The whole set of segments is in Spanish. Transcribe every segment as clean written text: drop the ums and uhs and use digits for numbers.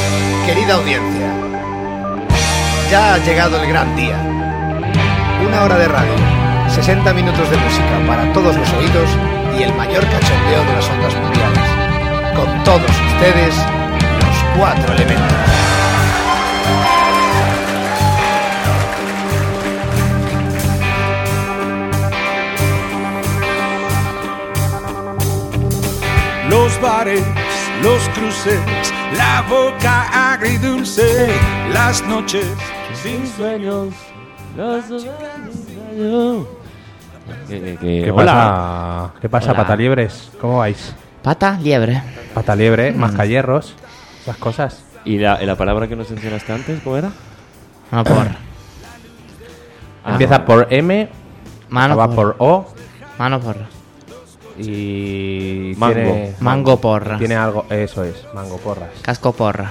Querida audiencia, ya ha llegado el gran día. 1 hora de radio, 60 minutos de música para todos los oídos y el mayor cachondeo de las ondas mundiales. Con todos ustedes, los 4 elementos. Los bares, los cruces, la boca agridulce, las noches sin sueños, los sueños. ¿Qué pasa? ¿Qué pasa, Hola. pataliebres? ¿Cómo vais? Pata, liebre. Pataliebre, mascahierros, esas cosas. ¿Y la palabra que nos enseñaste antes, cómo era? Mano por. Empieza por M, Mano acaba por O Mano por. y Mango. tiene Mango porra. tiene algo, eso es, mango porras. Casco porra.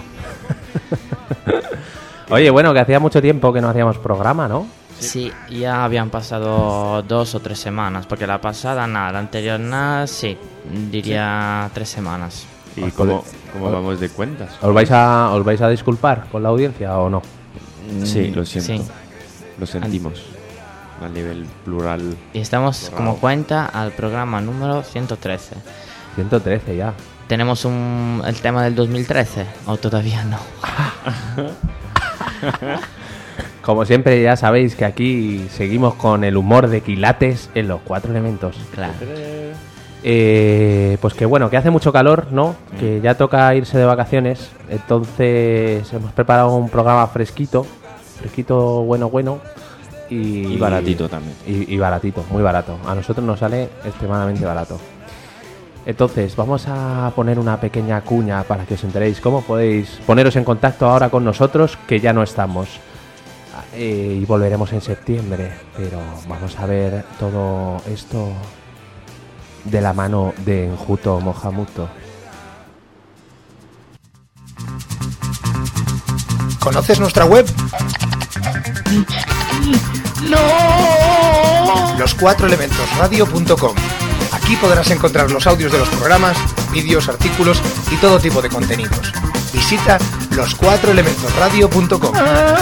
Oye, bueno, que hacía mucho tiempo que no hacíamos programa, ¿no? Sí, ya habían pasado 2 o 3 semanas. Porque la pasada nada, la anterior nada, sí. Diría 3 semanas. ¿Y Os cómo pode- vamos de cuentas? ¿Os vais a disculpar con la audiencia o no? Sí, lo siento. Sí. Lo sentimos. A nivel plural. Y estamos como cuenta al programa número 113. 113 ya. ¿Tenemos el tema del 2013? ¿O todavía no? Como siempre, ya sabéis que aquí seguimos con el humor de quilates en los 4 elementos. Claro. Pues que bueno, que hace mucho calor, ¿no? Que ya toca irse de vacaciones. Entonces hemos preparado un programa fresquito. Fresquito, bueno. Y baratito también. Y baratito, muy barato. A nosotros nos sale extremadamente barato. Entonces, vamos a poner una pequeña cuña para que os enteréis cómo podéis poneros en contacto ahora con nosotros, que ya no estamos. Y volveremos en septiembre, pero vamos a ver todo esto de la mano de Enjuto Mohamuto. ¿Conoces nuestra web? ¡No! Los4elementosradio.com. Aquí podrás encontrar los audios de los programas, vídeos, artículos y todo tipo de contenidos. Visita los4elementosradio.com.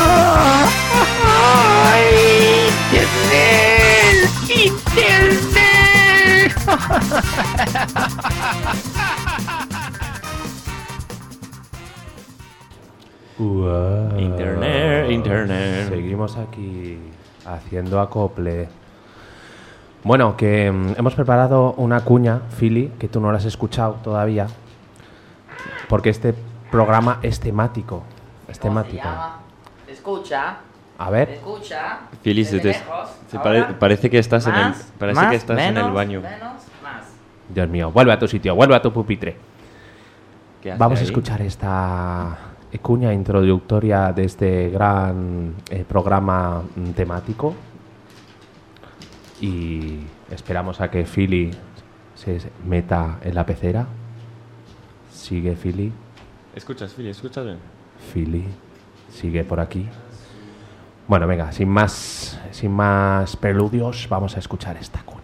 Internet. Seguimos aquí haciendo acople. Bueno, que hemos preparado una cuña, Philly, que tú no la has escuchado todavía, porque este programa es temático. Es temático. Escucha. A ver, Escucha. Fili, parece que estás en el baño. Dios mío, vuelve a tu sitio, vuelve a tu pupitre. ¿Qué hace Vamos a ahí? escuchar esta cuña introductoria de este gran programa temático. Y esperamos a que Philly se meta en la pecera. Sigue Philly. ¿Escuchas, Fili? ¿Escuchas bien? Philly sigue por aquí. Bueno, venga, sin más preludios, vamos a escuchar esta cuña.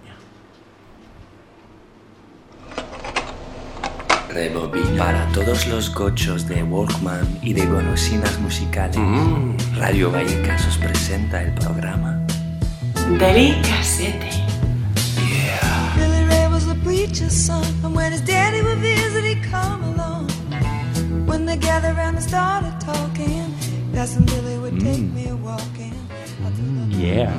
Para todos los gochos de Walkman y de golosinas musicales, Radio Vallecas os presenta el programa Deli Cassette. Billy Ray was a preacher's son, and when his daddy would visit, he'd come along. When they gathered around and started talking, Cousin Billy would take me walking. Yeah.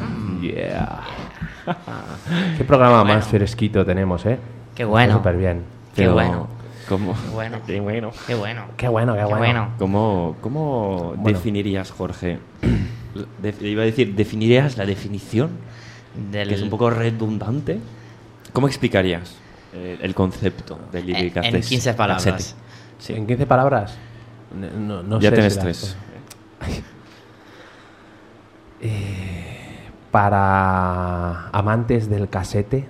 Qué programa más fresquito tenemos, ¿eh? Qué bueno. Súper bien. Qué bueno. ¿Cómo? Qué bueno. Qué bueno. Qué bueno. Qué bueno, qué bueno. ¿Cómo definirías, Jorge? Iba a decir, ¿definirías la definición? Que es un poco redundante. ¿Cómo explicarías el concepto del Lyric En 15 palabras. Sí. ¿En 15 palabras? No Ya sé tienes si las- 3. Para amantes del casete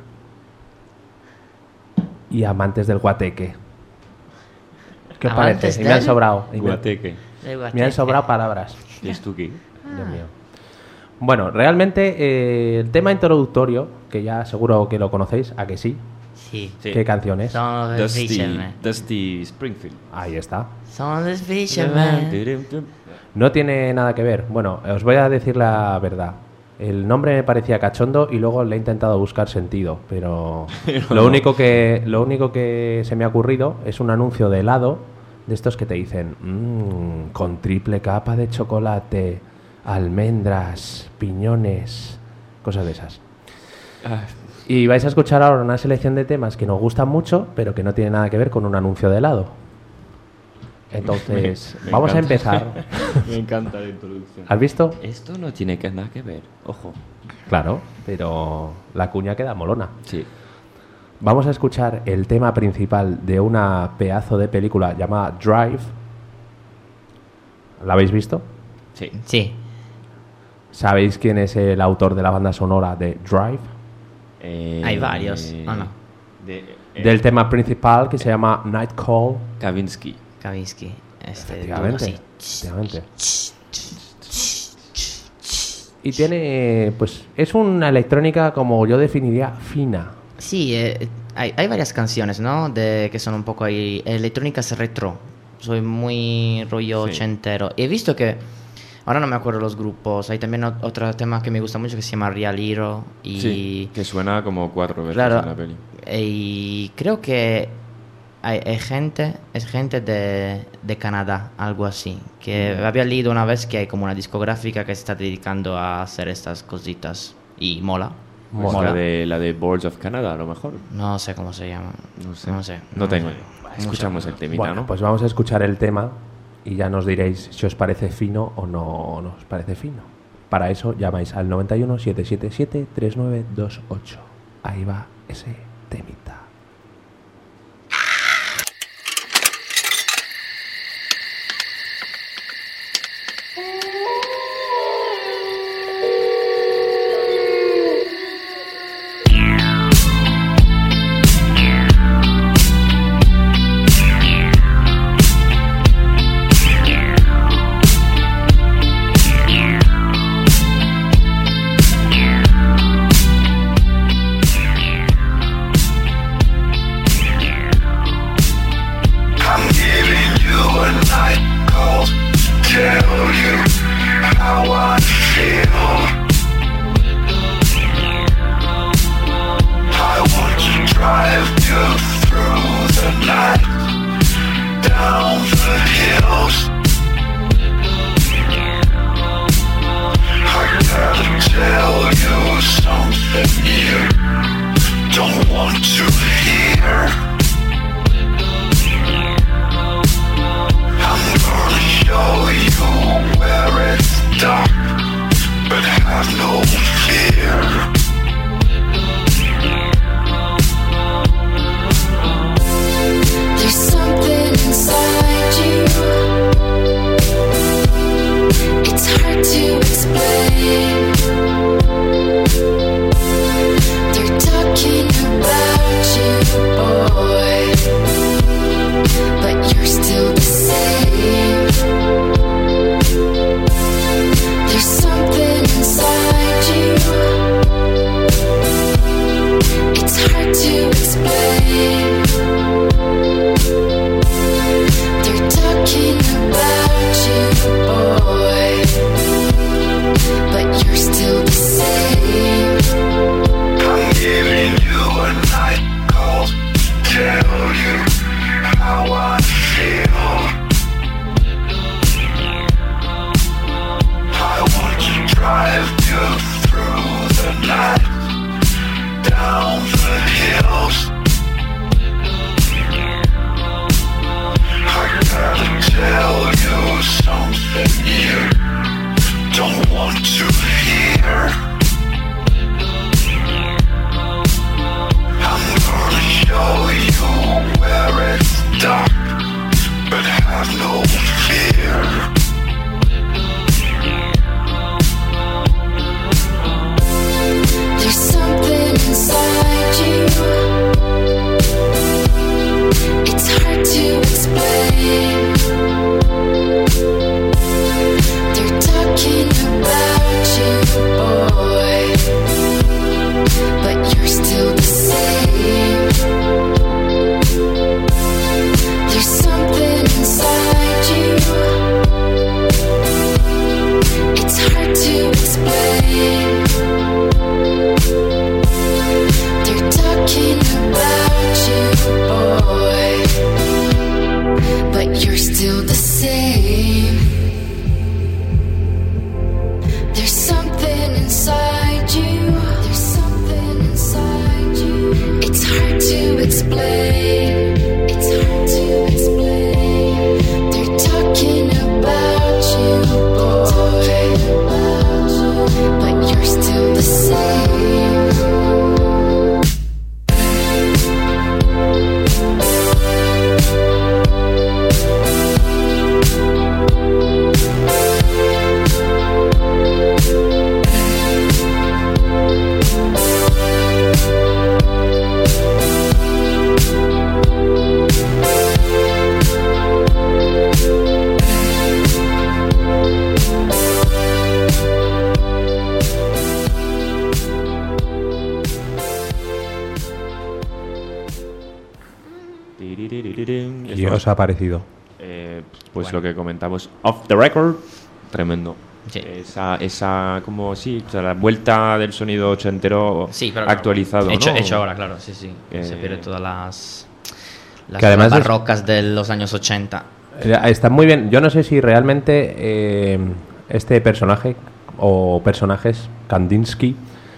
y amantes del guateque. ¿Qué os ¿Amantes parece? Y me han del sobrado. Guateque. Me han sobrado palabras. ¿Y esto qué? Dios mío. Bueno, realmente el tema introductorio, que ya seguro que lo conocéis, ¿a que sí? Sí. ¿Qué canciones? Son los Fishermen. Dusty Springfield. Ahí está. Son los Fishermen. No tiene nada que ver. Bueno, os voy a decir la verdad. El nombre me parecía cachondo y luego le he intentado buscar sentido, pero lo único que se me ha ocurrido es un anuncio de helado de estos que te dicen con triple capa de chocolate, almendras, piñones, cosas de esas. Y vais a escuchar ahora una selección de temas que nos gustan mucho, pero que no tiene nada que ver con un anuncio de helado. Entonces, vamos a empezar. Me encanta la introducción. ¿Has visto? Esto no tiene nada que ver, ojo. Claro, pero la cuña queda molona. Sí. Vamos a escuchar el tema principal de una pedazo de película llamada Drive. ¿La habéis visto? Sí. Sí. ¿Sabéis quién es el autor de la banda sonora de Drive? Hay varios, ¿o no? Del tema principal que se llama Night Call. Kavinsky. Kavinsky. Efectivamente. Y tiene, pues, es una electrónica como yo definiría fina. Sí, hay varias canciones, ¿no? Que son un poco ahí, electrónicas retro. Soy muy rollo ochentero. He visto que, ahora no me acuerdo los grupos, hay también otro tema que me gusta mucho que se llama Real Hero. Y, sí, que suena como 4 veces claro, en la peli. Y creo que es gente de Canadá, algo así. Que había leído una vez que hay como una discográfica que se está dedicando a hacer estas cositas. Y mola. Pues la de Boards of Canada, a lo mejor. No sé cómo se llama. No sé. No tengo. Escuchamos el temita, bueno, ¿no? Pues vamos a escuchar el tema y ya nos diréis si os parece fino o no os parece fino. Para eso llamáis al 91 777 3928. Ahí va ese temita. They're talking about you, boy. os ha parecido? Pues bueno, lo que comentamos, Off the Record, tremendo. Sí. Esa como sí, o sea, la vuelta del sonido ochentero pero actualizado, claro, ¿no? hecho ahora, claro, sí. Se pierde todas las que además barrocas de los años 80. Está muy bien. Yo no sé si realmente este personaje o personajes, Kandinsky,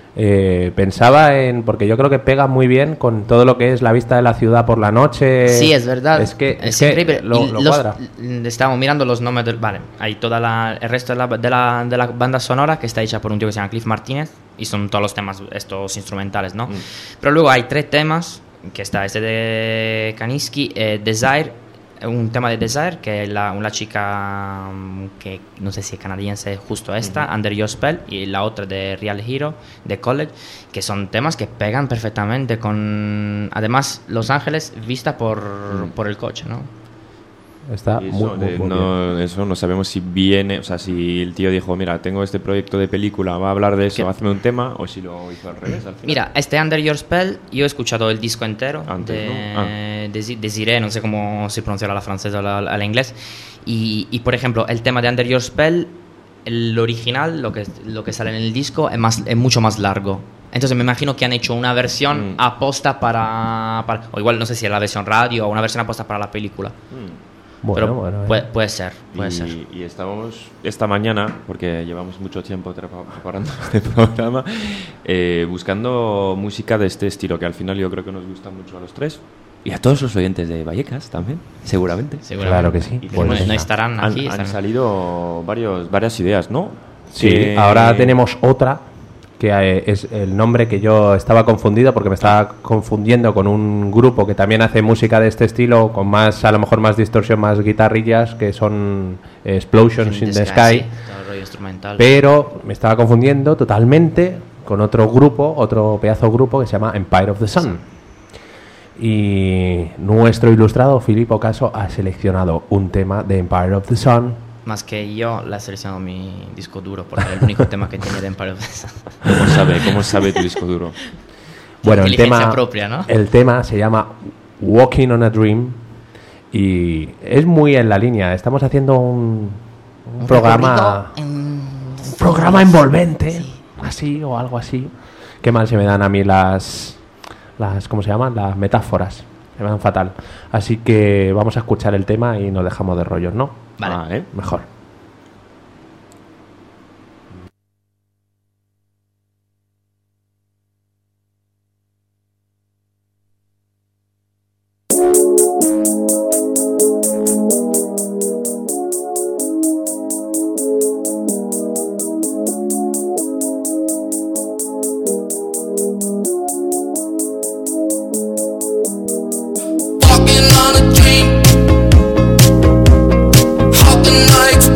pensaba en... Porque yo creo que pega muy bien con todo lo que es la vista de la ciudad por la noche. Sí, es verdad. Es que increíble. Lo cuadra. Estábamos mirando los nombres del... Vale, hay el resto de la banda sonora que está hecha por un tío que se llama Cliff Martínez y son todos los temas estos instrumentales, ¿no? Pero luego hay 3 temas, que está este de Kandinsky, Desire, un tema de Desire, que es una chica que no sé si es canadiense, justo esta, Under Your Spell, y la otra de Real Hero, de College, que son temas que pegan perfectamente con, además, Los Ángeles vista por el coche, ¿no? Está muy bien. Eso no sabemos si viene, o sea, si el tío dijo, mira, tengo este proyecto de película, va a hablar de eso, hazme un tema, o si lo hizo al revés. Al final. Mira, este Under Your Spell, yo he escuchado el disco entero antes, de Desiree, no sé cómo se pronuncia a la francesa o a la inglés, y por ejemplo, el tema de Under Your Spell, el original, lo que sale en el disco, es mucho más largo. Entonces me imagino que han hecho una versión aposta para... O igual no sé si es la versión radio o una versión aposta para la película. Bueno, puede ser. Y estábamos esta mañana, porque llevamos mucho tiempo preparando este programa, buscando música de este estilo, que al final yo creo que nos gusta mucho a los 3. Y a todos los oyentes de Vallecas también, seguramente. Claro que sí. Pues no estarán aquí. Han salido varias ideas, ¿no? Sí, ahora tenemos otra, que es el nombre que yo estaba confundido porque me estaba confundiendo con un grupo que también hace música de este estilo, con más, a lo mejor más distorsión, más guitarrillas, que son Explosions in the Sky. Sí, todo el rollo instrumental. Pero me estaba confundiendo totalmente con otro pedazo de grupo que se llama Empire of the Sun. Y nuestro ilustrado Filippo Caso ha seleccionado un tema de Empire of the Sun. Más que yo le he seleccionado mi disco duro, porque era el único tema que tenía de Empire of the Sun. ¿Cómo sabe tu disco duro? Bueno, el tema propia, ¿no? El tema se llama Walking on a Dream y es muy en la línea. Estamos haciendo un programa envolvente, sí, así o algo así. Qué mal se me dan a mí las ¿cómo se llaman? Las metáforas. Se me dan fatal. Así que vamos a escuchar el tema y nos dejamos de rollos, ¿no? Vale. Mejor. Walking on a dream, holding my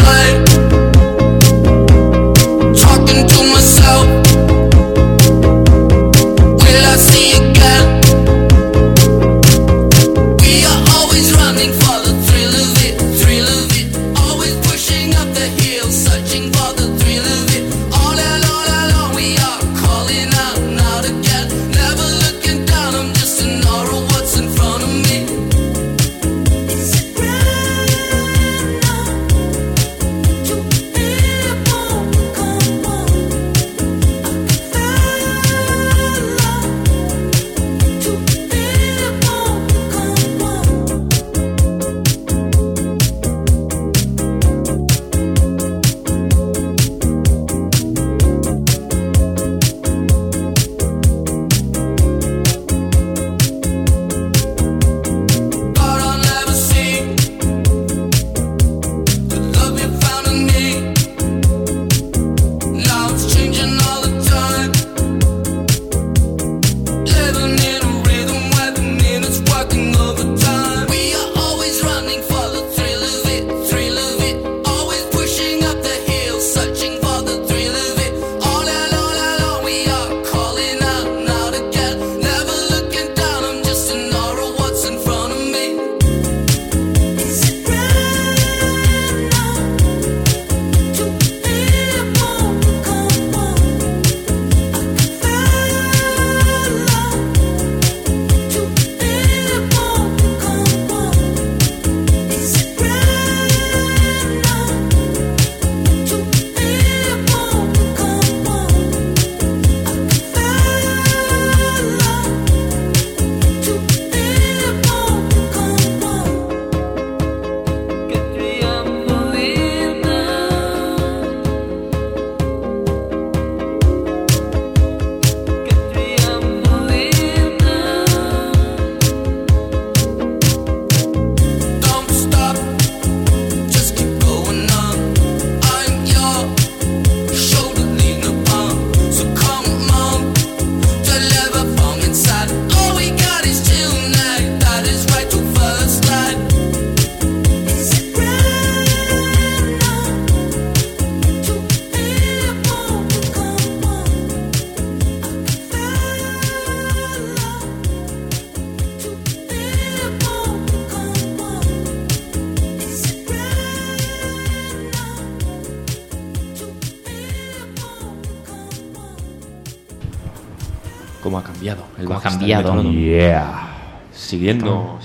cómo ha cambiado. Cómo ha cambiado. Siguiendo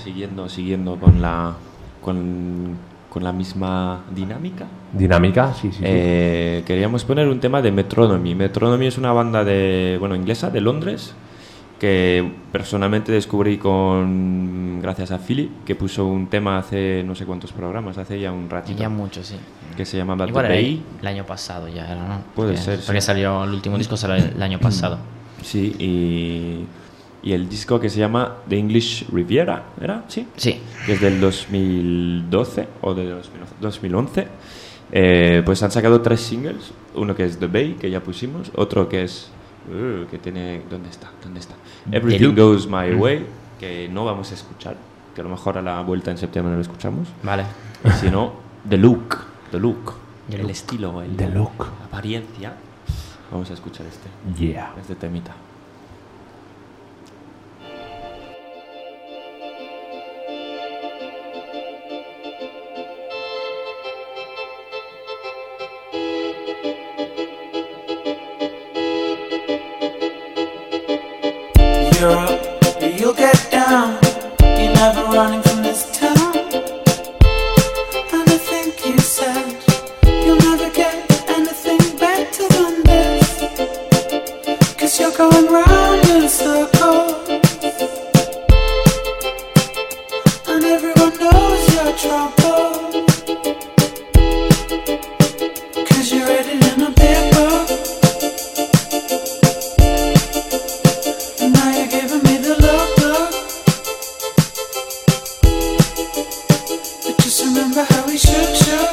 con la misma dinámica. Dinámica, sí. Queríamos poner un tema de Metronomy. Metronomy es una banda inglesa de Londres que personalmente descubrí gracias a Philly, que puso un tema hace no sé cuántos programas, hace ya un ratito. Ya mucho, sí. Que se llama Igual el año pasado ya era, ¿no? Puede ser. Porque salió el último disco salió el año pasado. Sí, y el disco que se llama The English Riviera, ¿era? Sí. Que es del 2012 o de 2011. Pues han sacado 3 singles. Uno que es The Bay, que ya pusimos. Otro que es... que tiene... ¿Dónde está? Everything Goes My Way, que no vamos a escuchar. Que a lo mejor a la vuelta en septiembre lo escuchamos. Vale. Y si no, The Look. El estilo, The Look. La apariencia. Vamos a escuchar este temita. You're up, you'll get down. You're never running from this town. And I think you said you'll never get anything better than this. 'Cause you're going round in circles. And everyone knows your trouble. 'Cause you read it in a big book. Remember how we shook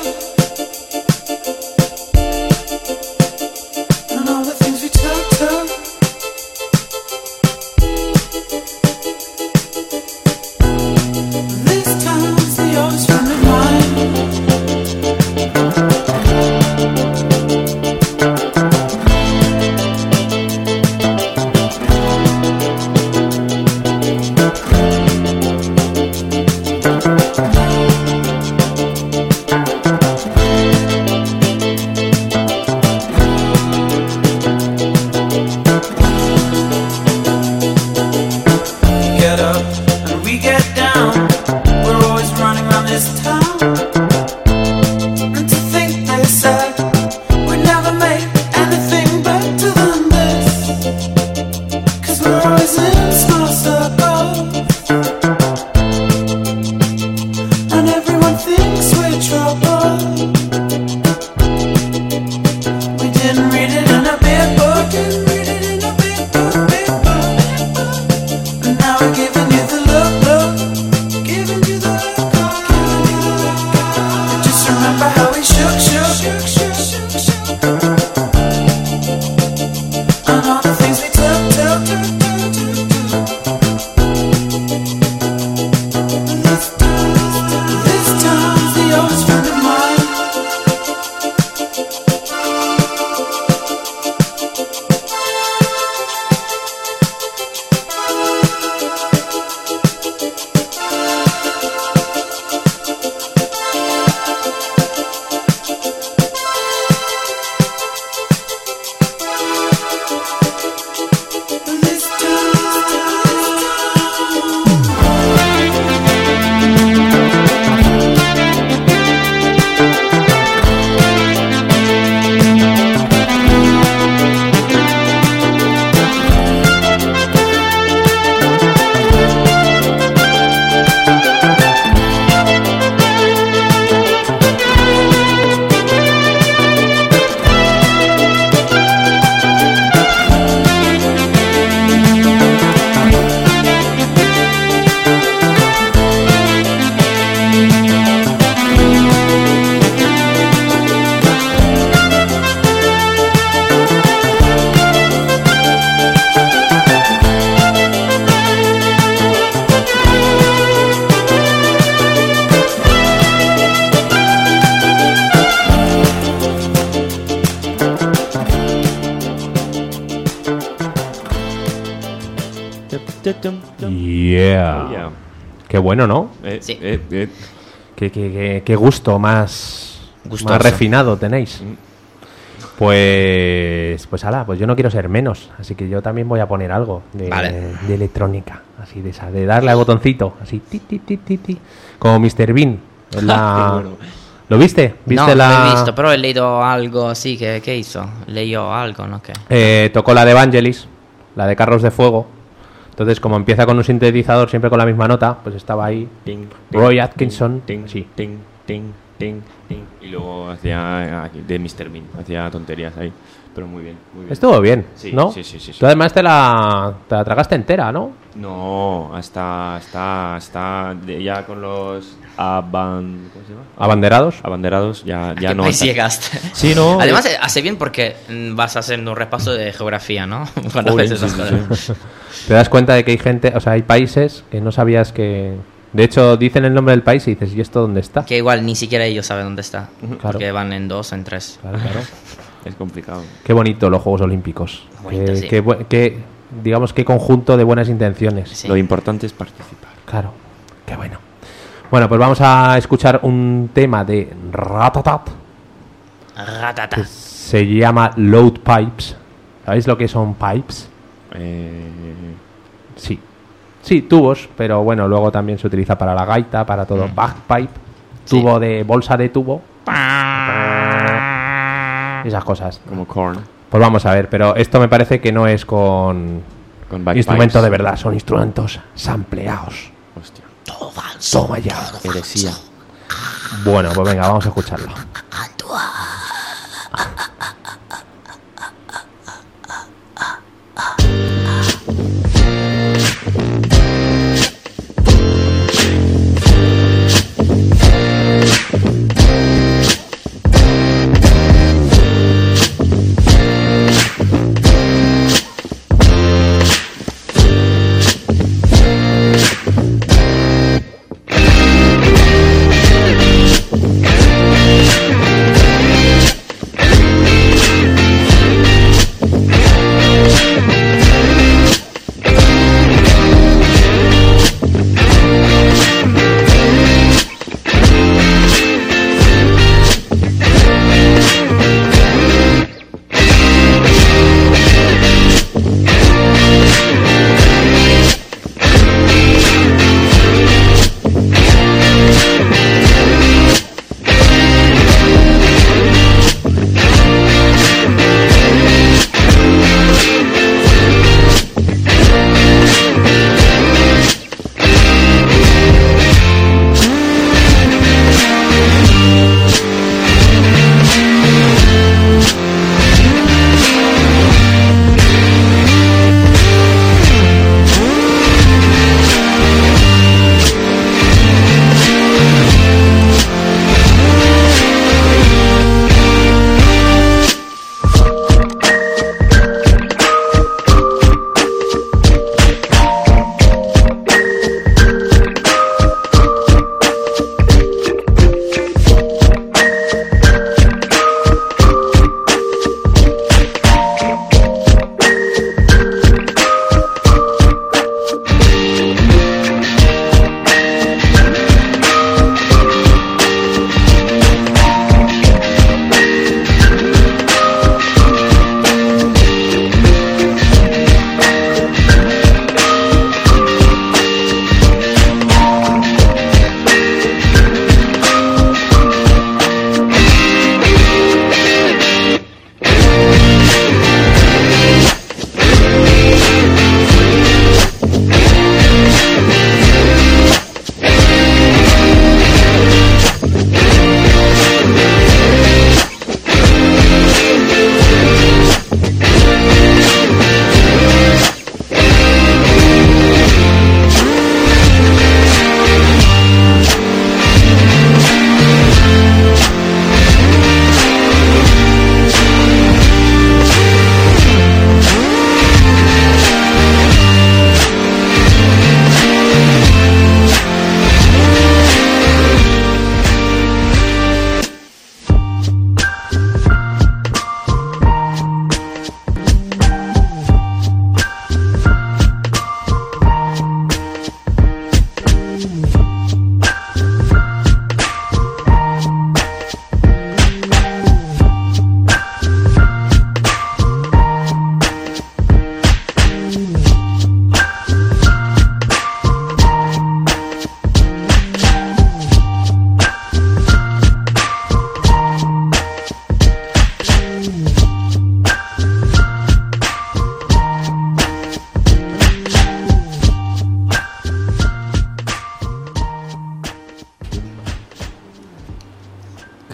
and all the things we took. This time's the oldest friend of mine. Yeah. Qué bueno, ¿no? Sí. Qué gusto más refinado tenéis. Pues ala, pues yo no quiero ser menos, así que yo también voy a poner algo de electrónica, así de darle al botoncito, así ti ti ti ti ti, como Mr. Bean. Bueno. ¿Lo viste? No, lo he visto, pero he leído algo así. ¿Qué hizo? Leyó algo, ¿no? ¿Qué? Tocó la de Vangelis, la de Carros de Fuego. Entonces, como empieza con un sintetizador siempre con la misma nota, pues estaba ahí Roy Atkinson. Sí. Y luego hacía de Mr. Bean, hacía tonterías ahí. Pero muy bien, muy bien. Estuvo bien, Sí, ¿no? sí. Tú además te la tragaste entera, ¿no? No, hasta ya con los ¿cómo se llama? Abanderados. ya ¿A qué no. país llegaste? Sí, no. Además, hace bien porque vas haciendo un repaso de geografía, ¿no? Cuando ves esas cosas. Te das cuenta de que hay gente, o sea, hay países que no sabías que... De hecho, dicen el nombre del país y dices, ¿y esto dónde está? Que igual ni siquiera ellos saben dónde está. Claro. Porque van en 2 o en 3. Claro. Es complicado. Qué bonito los Juegos Olímpicos. Bonito, sí. Digamos, qué conjunto de buenas intenciones. Sí. Lo importante es participar. Claro, qué bueno. Bueno, pues vamos a escuchar un tema de Ratatat. Ratata. Que se llama Load Pipes. ¿Sabéis lo que son pipes? Sí, tubos, pero bueno, luego también se utiliza para la gaita, para todo. Bagpipe, tubo de bolsa de tubo. Esas cosas. Como Korn. Pues vamos a ver, pero esto me parece que no es con bagpipes. instrumentos de verdad, son instrumentos sampleados. Hostia. Toma ya. Heresía. Bueno, pues venga, vamos a escucharlo.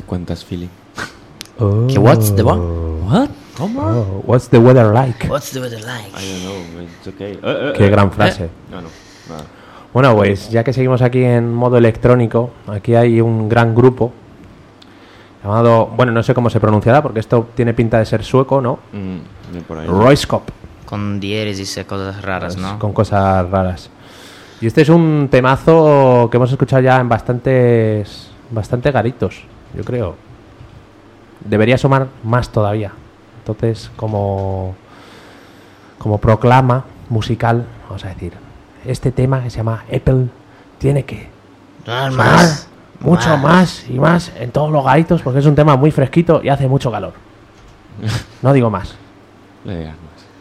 cuentas, Philly? ¿Qué what's the what? What? ¿Cómo? Oh, what's the weather like? What's the weather like? I don't know, it's okay. Qué gran frase. No, nada. Bueno, pues ya que seguimos aquí en modo electrónico, aquí hay un gran grupo llamado, bueno, no sé cómo se pronunciará porque esto tiene pinta de ser sueco, ¿no? Por ahí. Royskop. Con diéresis y cosas raras, ¿no? Con cosas raras. Y este es un temazo que hemos escuchado ya en bastante garitos, yo creo. Debería sonar más todavía. Entonces, como proclama musical, vamos a decir, este tema que se llama Apple tiene que sonar mucho más y más en todos los garitos porque es un tema muy fresquito y hace mucho calor. No digo más. Le digas más.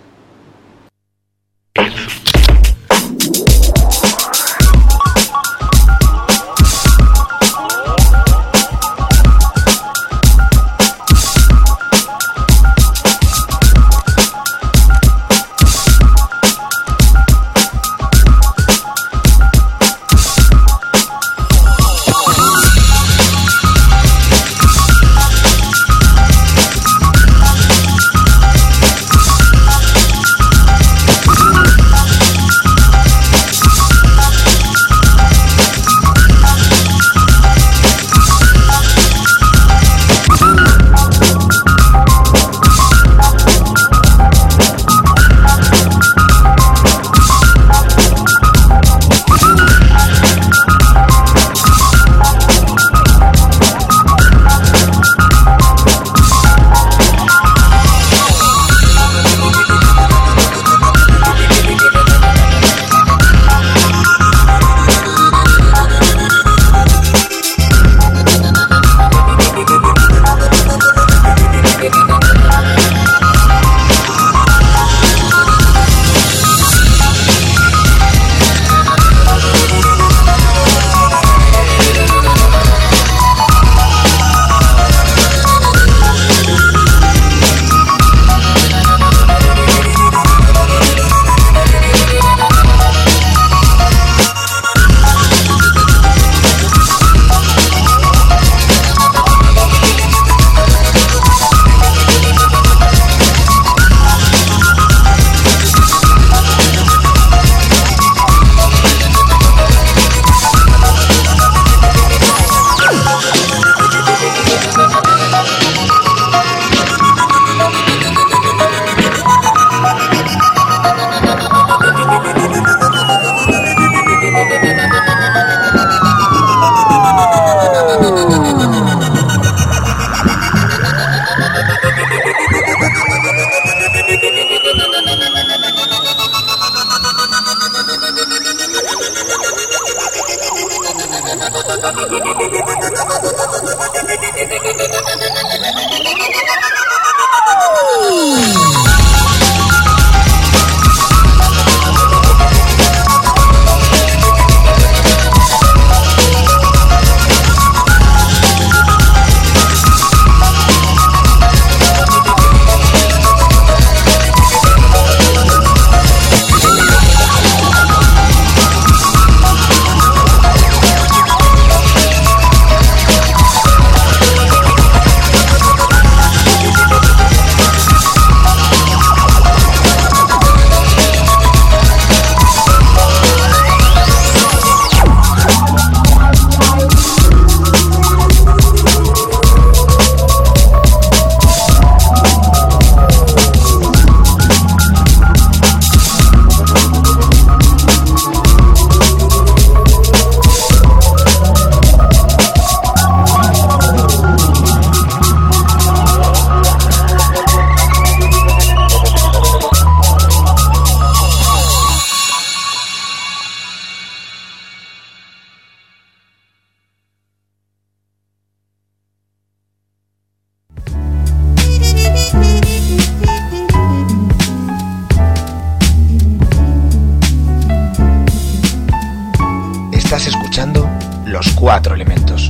Estás escuchando Los Cuatro Elementos.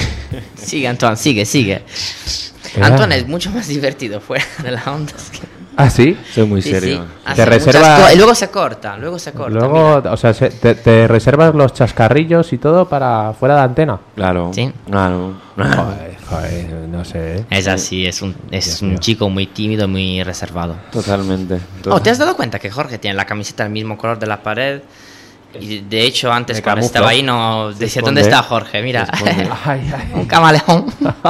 Sigue, Antoine, sigue. Antoine es mucho más divertido fuera de la onda. ¿Ah, sí? Soy muy Sí, serio. sí. Te Hace reserva- muchas co- y luego se corta. Luego, mira. o sea, te reservas los chascarrillos y todo para fuera de antena. Claro. Sí. Claro. Joder, no sé. ¿eh? Es así, es un chico muy tímido, muy reservado. Totalmente. Oh, ¿te has dado cuenta que Jorge tiene la camiseta del mismo color de la pared? Y de hecho, antes Me cuando camuflo. estaba ahí no decía esconde. ¿dónde está Jorge? Mira, Ay, ay. un camaleón.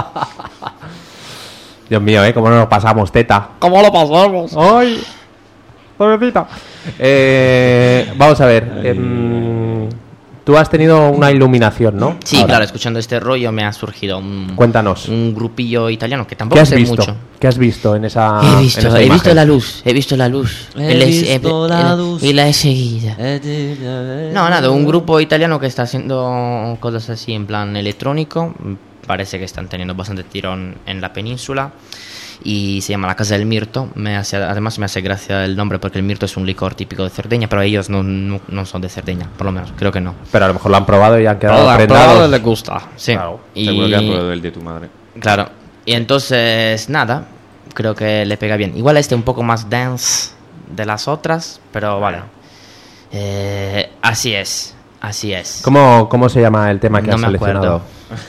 Dios mío, ¿eh? ¿Cómo nos pasamos, teta? ¿Cómo lo pasamos? ¡Ay! Pobrecita. Vamos a ver. Tú has tenido una iluminación, ¿no? Sí, Ahora, claro, escuchando este rollo me ha surgido Cuéntanos. un grupillo italiano que ¿Qué tampoco has sé visto? mucho. ¿Qué has visto en esa He visto imagen? la luz, he visto la luz. Y la he seguido. No, nada, un grupo italiano que está haciendo cosas así en plan electrónico. Parece que están teniendo bastante tirón en la península. Y se llama La Casa del Mirto. Además me hace gracia el nombre porque el mirto es un licor típico de Cerdeña, pero ellos no son de Cerdeña, por lo menos, creo que no. Pero a lo mejor lo han probado y han quedado Probado prendados. les gusta, sí. Claro, Seguro que has probado el de tu madre. Claro. Y entonces, nada, creo que le pega bien. Igual un poco más dance de las otras, pero vale. Así es. ¿Cómo se llama el tema que No has me seleccionado? acuerdo.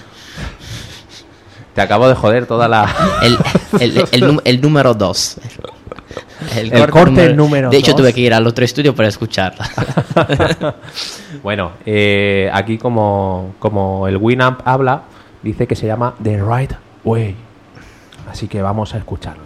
Te acabo de joder toda la... El número 2. El corte número De hecho, 2. tuve que ir al otro estudio para escucharla. Bueno, aquí como el Winamp habla, dice que se llama The Right Way. Así que vamos a escucharlo.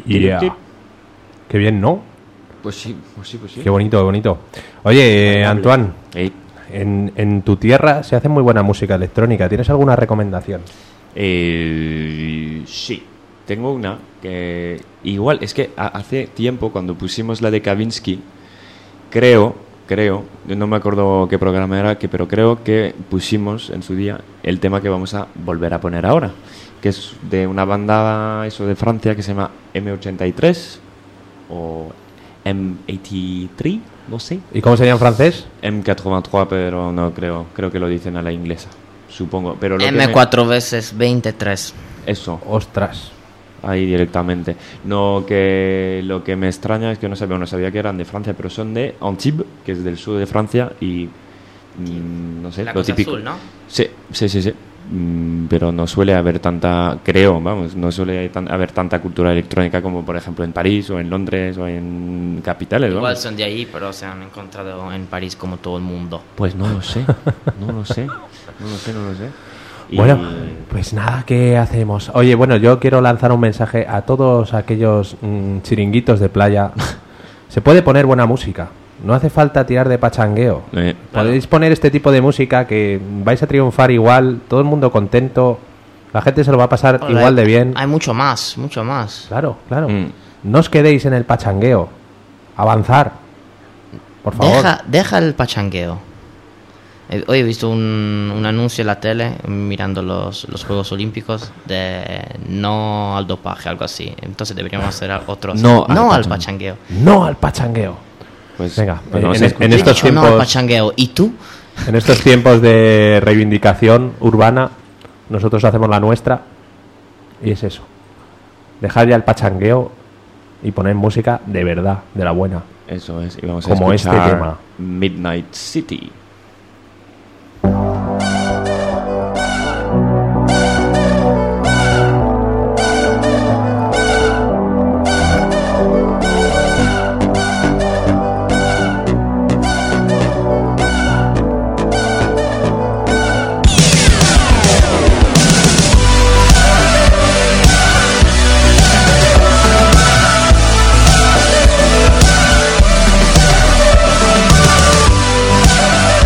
Yeah. Qué bien, ¿no? Pues sí. Qué bonito, qué bonito. Oye, Antoine, Ey. en tu tierra se hace muy buena música electrónica. ¿Tienes alguna recomendación? Sí, tengo una que igual, es que hace tiempo cuando pusimos la de Kavinsky, creo, no me acuerdo qué programa era, pero creo que pusimos en su día el tema que vamos a volver a poner ahora, que es de una banda eso de Francia que se llama M83 o M83, no sé. ¿Y cómo sería en francés? M83, pero no creo que lo dicen a la inglesa, supongo. Pero lo M4 veces 23. Eso. Ostras. Ahí directamente. No, que lo que me extraña es que no sabía que eran de Francia, pero son de Antibes, que es del sur de Francia y no sé, La lo Costa típico. Azul, ¿no? Sí. Pero no suele haber tanta, no suele haber tanta cultura electrónica como por ejemplo en París o en Londres o en capitales. Igual vamos. son de ahí, pero se han encontrado en París como todo el mundo. Pues no lo sé. Y- Bueno, pues nada, ¿qué hacemos? Oye, bueno, yo quiero lanzar un mensaje a todos aquellos chiringuitos de playa. Se puede poner buena música. No hace falta tirar de pachangueo. Podéis poner este tipo de música que vais a triunfar igual, todo el mundo contento, la gente se lo va a pasar Hola, igual de bien. Hay mucho más. Claro. Mm. No os quedéis en el pachangueo. Avanzar. Por favor. Deja el pachangueo. Hoy he visto un anuncio en la tele mirando los Juegos Olímpicos de no al dopaje, algo así. Entonces deberíamos hacer otros. No al pachangueo. No al pachangueo. Pues, Venga, pues vamos en a estos He dicho no al tiempos, pachangueo. ¿Y tú? en estos tiempos de reivindicación urbana, nosotros hacemos la nuestra y es eso. Dejar ya el pachangueo y poner música de verdad, de la buena. Eso es, y vamos a Como escuchar este tema. Midnight City. Midnight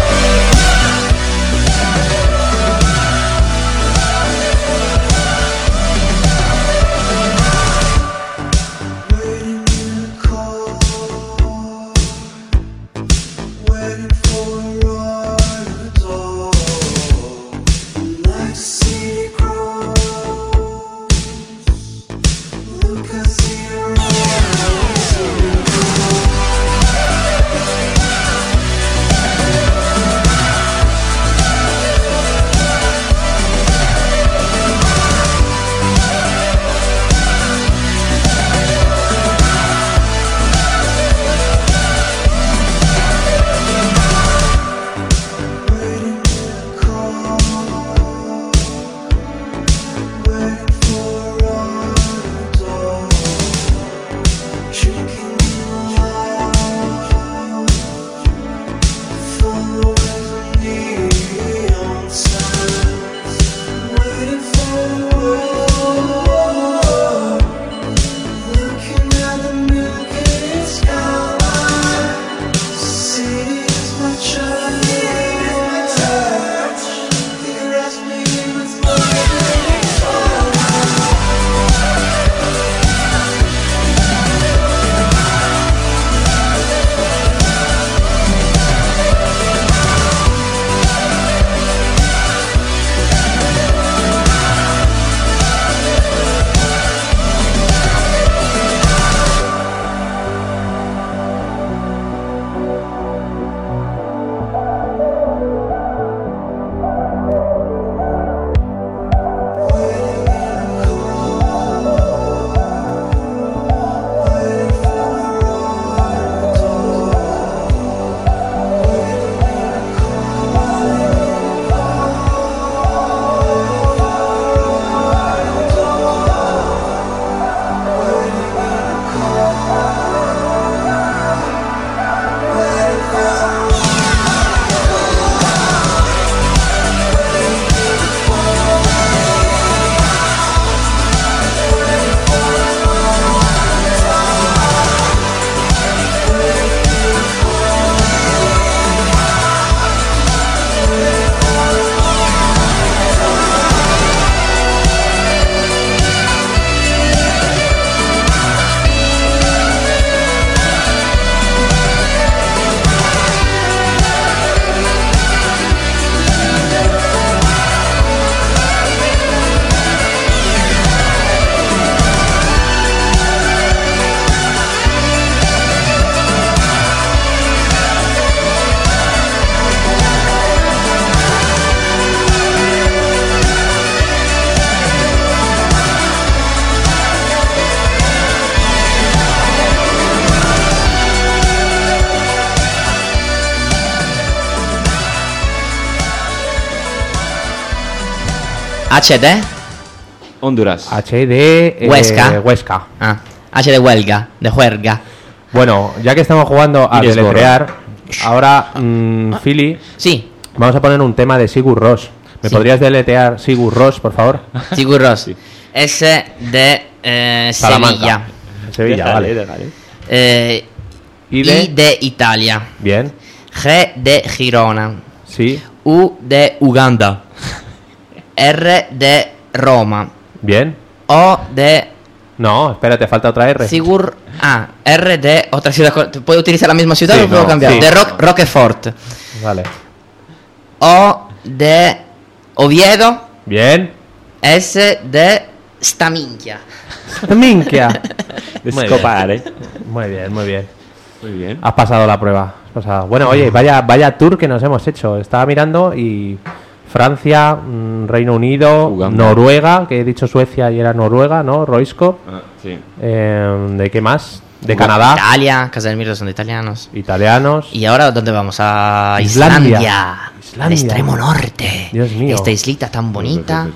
H de Honduras. H de Huesca. Huesca. Ah, H de huelga, de juerga. Bueno, ya que estamos jugando a Mires deletrear, ahora, Philly, Sí, vamos a poner un tema de Sigur Rós. ¿Me Sí. podrías deletrear Sigur Rós, por favor? Sigur Rós. S de Salamanca. Sevilla. Sevilla, Déjale, vale. déjale. ¿Y I de Italia. Bien, G de Girona. sí, U de Uganda. R de Roma. bien. O de No, espérate, falta otra R. Sigur. Ah, R de otra ciudad. ¿Puedo utilizar la misma ciudad Sí, o puedo no, cambiar? sí. De Roquefort. Vale. O de Oviedo. Bien. S de Staminchia. Minchia. Muy Escopare. Muy bien, muy bien. Muy bien. Has pasado la prueba. Has pasado. Bueno, oye, vaya tour que nos hemos hecho. Estaba mirando y Francia, Reino Unido, Uganda. Noruega, que he dicho Suecia y era Noruega, ¿no? Roisco. Ah, sí. ¿De qué más? De Canadá, Italia. Casa del Mirlo son de italianos. italianos. ¿Y ahora dónde vamos? A Islandia. Islandia. Islandia. Al extremo norte. Dios mío. Esta islita tan bonita,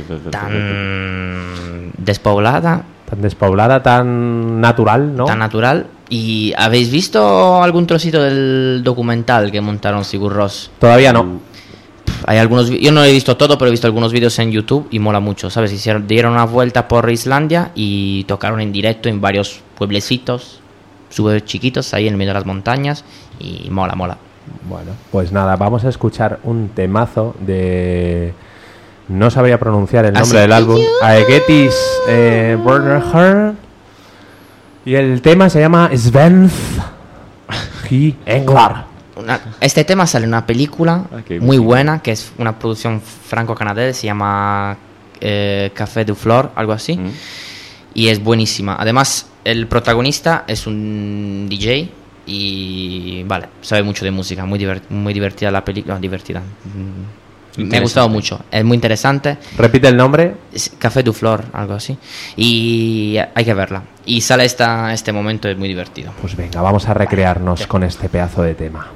tan despoblada, Tan despoblada, tan natural, ¿no? tan natural. ¿Y habéis visto algún trocito del documental que montaron Sigur Rós? Todavía no. Hay algunos, yo no lo he visto todo, pero he visto algunos vídeos en YouTube y mola mucho, ¿sabes? Dieron una vuelta por Islandia y tocaron en directo en varios pueblecitos súper chiquitos ahí en medio de las montañas y mola. Bueno, pues nada, vamos a escuchar un temazo de... No sabría pronunciar el nombre Así. del álbum. Aegetis Borderher. Y el tema se llama Sventh Hi Englar. Este tema sale en una película Ah, qué muy bien. buena, que es una producción franco-canadiense, se llama Café du Flor, algo así, y es buenísima. Además, el protagonista es un DJ y, vale, sabe mucho de música, muy divertida la película, divertida. Me ha gustado mucho, es muy interesante. Repite el nombre. Es Café du Flor, algo así, y hay que verla. Y sale este momento, es muy divertido. Pues venga, vamos a recrearnos con este pedazo de tema.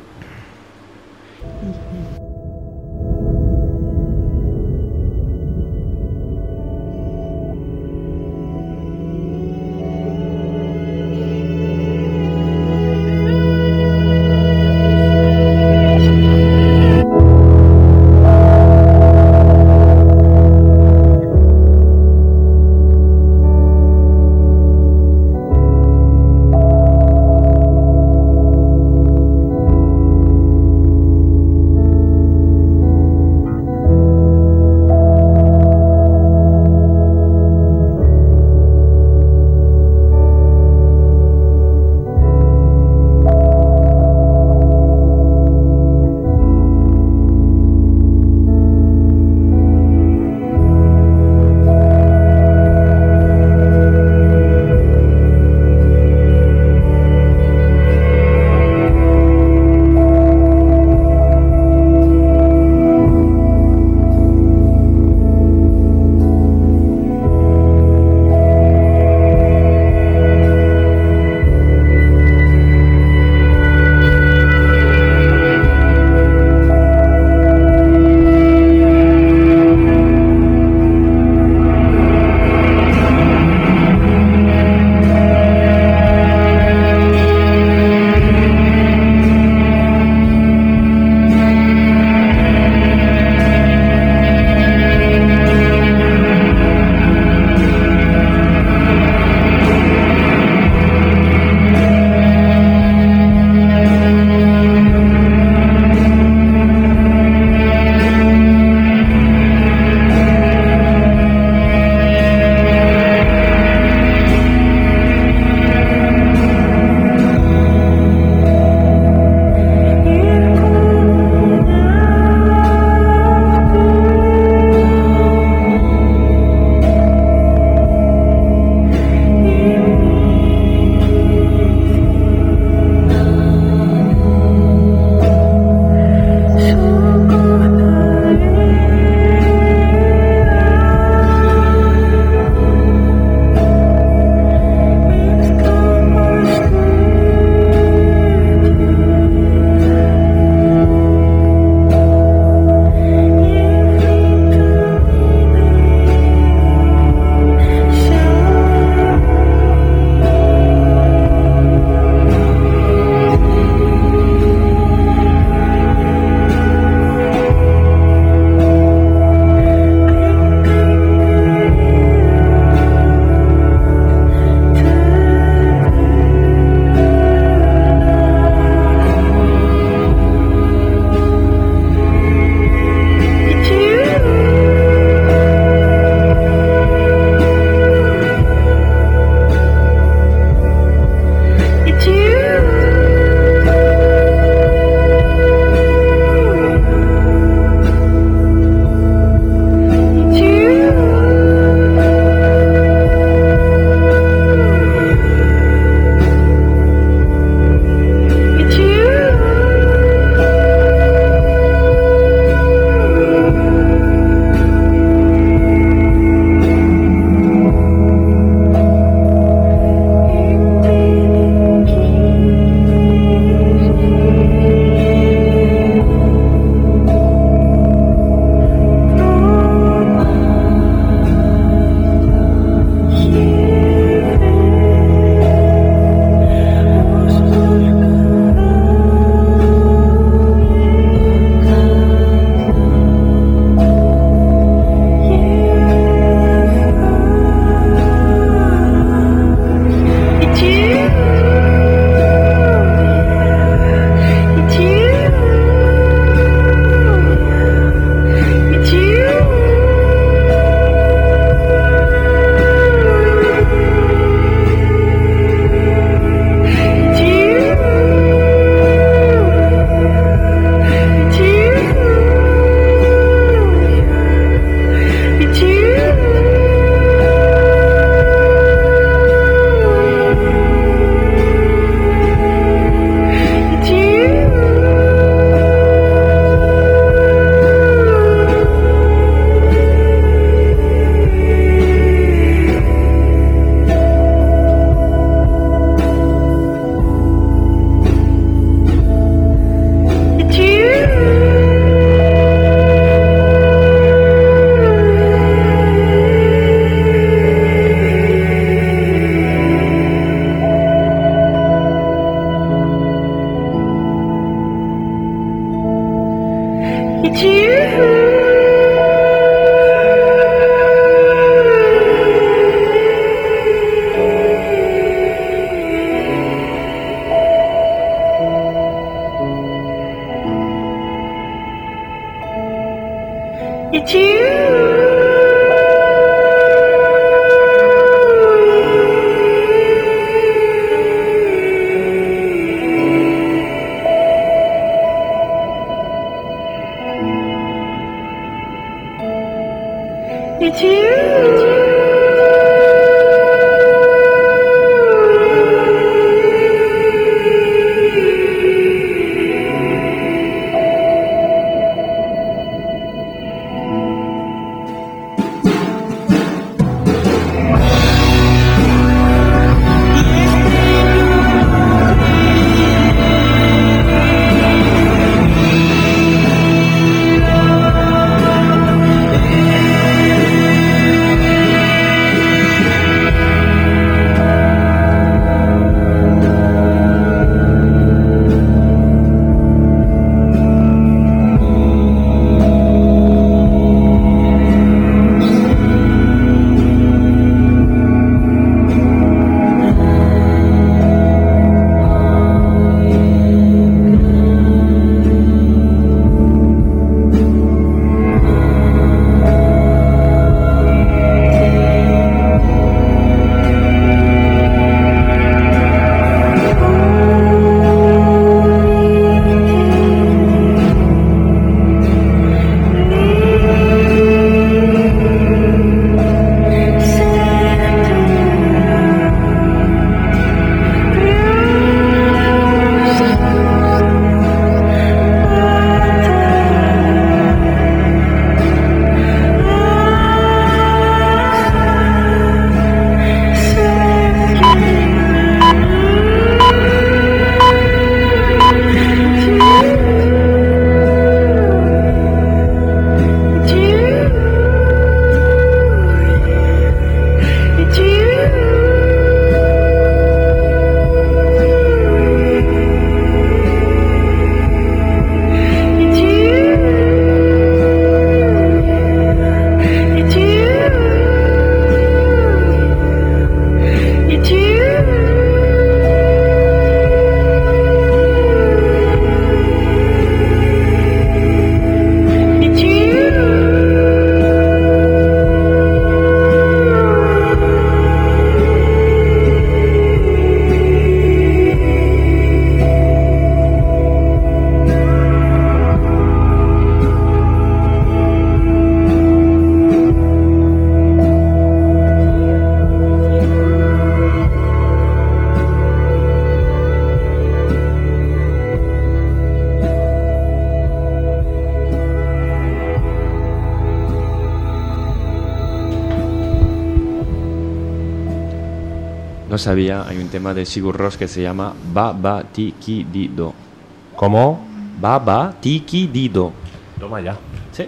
No sabía, hay un tema de Sigur Rós que se llama Baba Tiki Dido. ¿Cómo? Baba Tiki Dido. Toma ya. Sí.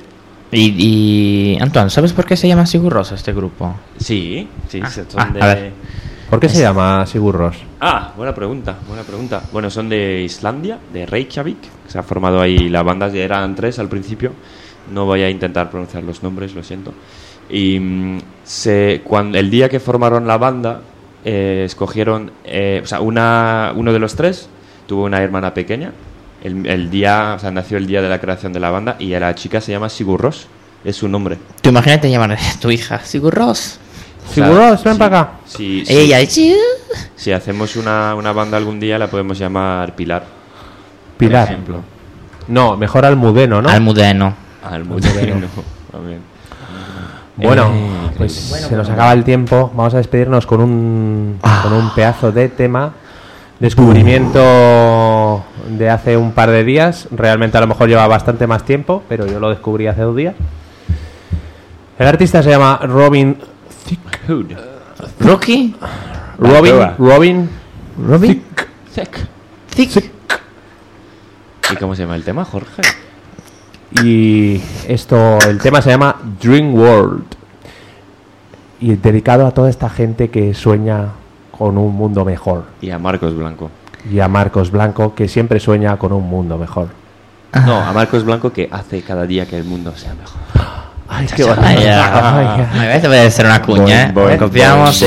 Y Antoine, ¿sabes por qué se llama Sigur Rós este grupo? Sí, son de... A ver. ¿Por qué se llama Sigur Rós? Buena pregunta. Bueno, son de Islandia, de Reykjavik. Se ha formado ahí la banda, ya eran 3 al principio. No voy a intentar pronunciar los nombres, lo siento. Y cuando el día que formaron la banda, escogieron, uno de los 3 tuvo una hermana pequeña. Nació el día de la creación de la banda y la chica se llama Sigur Rós, es su nombre. Tú imagínate llamar a tu hija Sigur Rós. Sigur Rós, ven para acá. Ella Si hacemos una banda algún día la podemos llamar Pilar. Pilar. Por ejemplo. No, mejor Almudeno, ¿no? Almudeno. Bueno, pues se nos acaba el tiempo. Vamos a despedirnos con un pedazo de tema. Descubrimiento de hace un par de días. Realmente a lo mejor lleva bastante más tiempo, pero yo lo descubrí hace 2 días. El artista se llama Robin Thicke. ¿Rocky? Robin Thicke. ¿Y cómo se llama el tema, Jorge? Y el tema se llama Dream World. Y dedicado a toda esta gente que sueña con un mundo mejor. Y a Marcos Blanco. Y a Marcos Blanco, que siempre sueña con un mundo mejor. No, a Marcos Blanco, que hace cada día que el mundo sea mejor. Ay, qué bonito. A veces puede ser una cuña. Copiamos.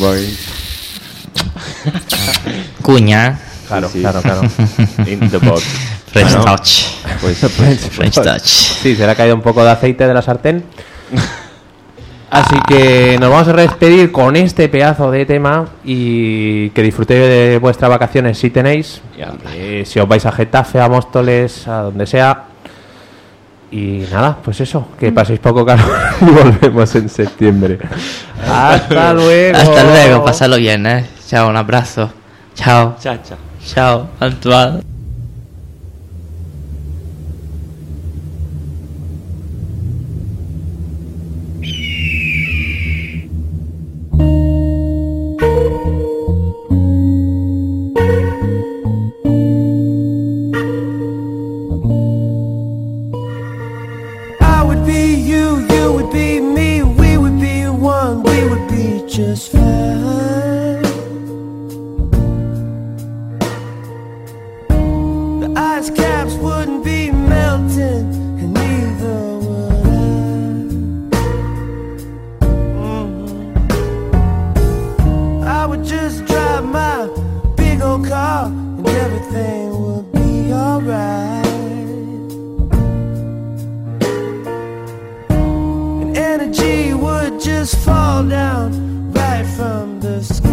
Cuña. Claro. In the box. French touch. French touch. Sí, se le ha caído un poco de aceite de la sartén. Así que nos vamos a despedir con este pedazo de tema y que disfrutéis de vuestras vacaciones si tenéis. Si os vais a Getafe, a Móstoles, a donde sea, Y nada, pues eso, que paséis poco calor y volvemos en septiembre. Hasta luego. Hasta luego, pásalo bien, ¿eh? Chao, un abrazo. Chao. Chao, chao. Chao, Antoine. Just fine. The ice caps wouldn't be melting, and neither would I. I would just drive my big old car, and everything would be alright. And energy would just fall down right from the sky.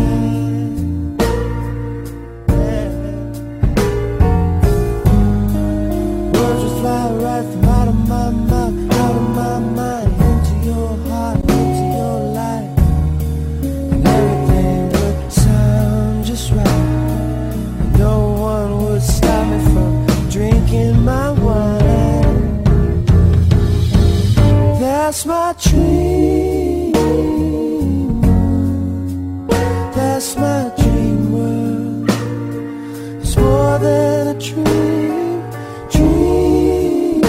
Words would fly right from out of my mouth, out of my mind, into your heart, into your life. And everything would sound just right. No one would stop me from drinking my wine. That's my dream. That's my dream world. It's more than a dream, dream.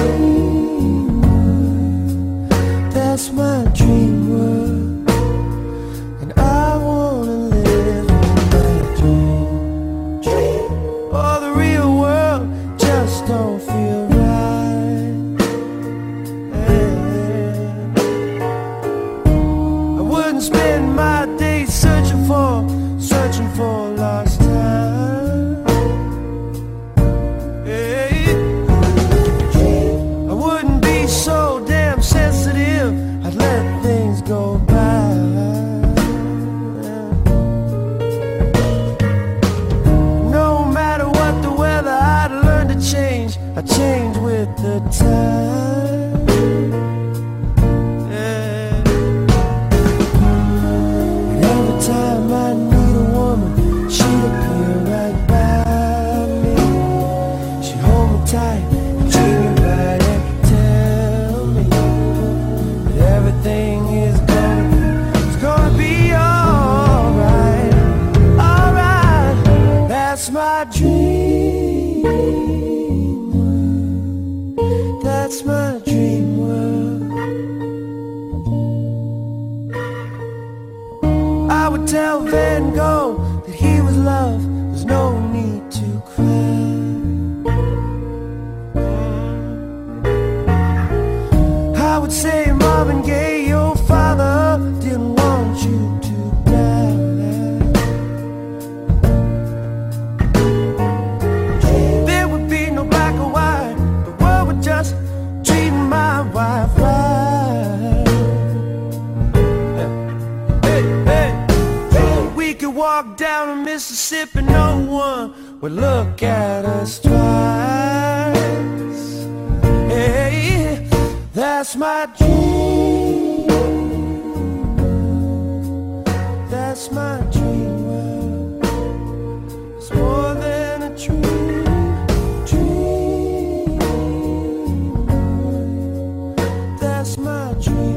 That's my dream world, and I wanna live in that dream, dream. Oh, the real world just don't feel right. I wouldn't spend my days searching for lost time. Hey. I wouldn't be so damn sensitive, I'd let things go by. No matter what the weather, I'd learn to change. I change with the time. Yeah. And every time I need a woman, she'd appear right by me. She'd hold me tight and treat me right and tell me that everything is gonna be alright, alright. That's my dream world. That's my dream world. I would tell Van Gogh that he was love, there's no need to cry. I would say, Marvin Gaye, your father didn't want you to die. There would be no black or white, the world would just treat my wife right. We could walk down the Mississippi, no one would look at us twice. Hey, that's my dream. That's my dream world. It's more than a dream, dream. That's my dream.